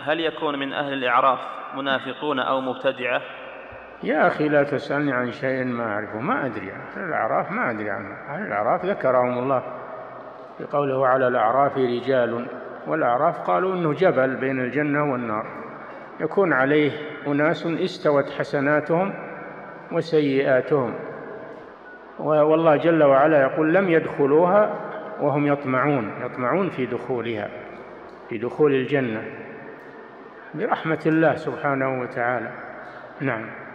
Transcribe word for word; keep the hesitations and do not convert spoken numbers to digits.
هل يكون من أهل الإعراف منافقون أو مبتدعة؟ يا أخي لا تسألني عن شيء ما أعرفه، ما أدري. أهل الأعراف ما أدري عنه. أهل الأعراف ذكرهم الله في قوله على الأعراف رجال، والأعراف قالوا إنه جبل بين الجنة والنار يكون عليه أناس استوت حسناتهم وسيئاتهم، والله جل وعلا يقول لم يدخلوها وهم يطمعون يطمعون في دخولها، في دخول الجنة برحمة الله سبحانه وتعالى. نعم.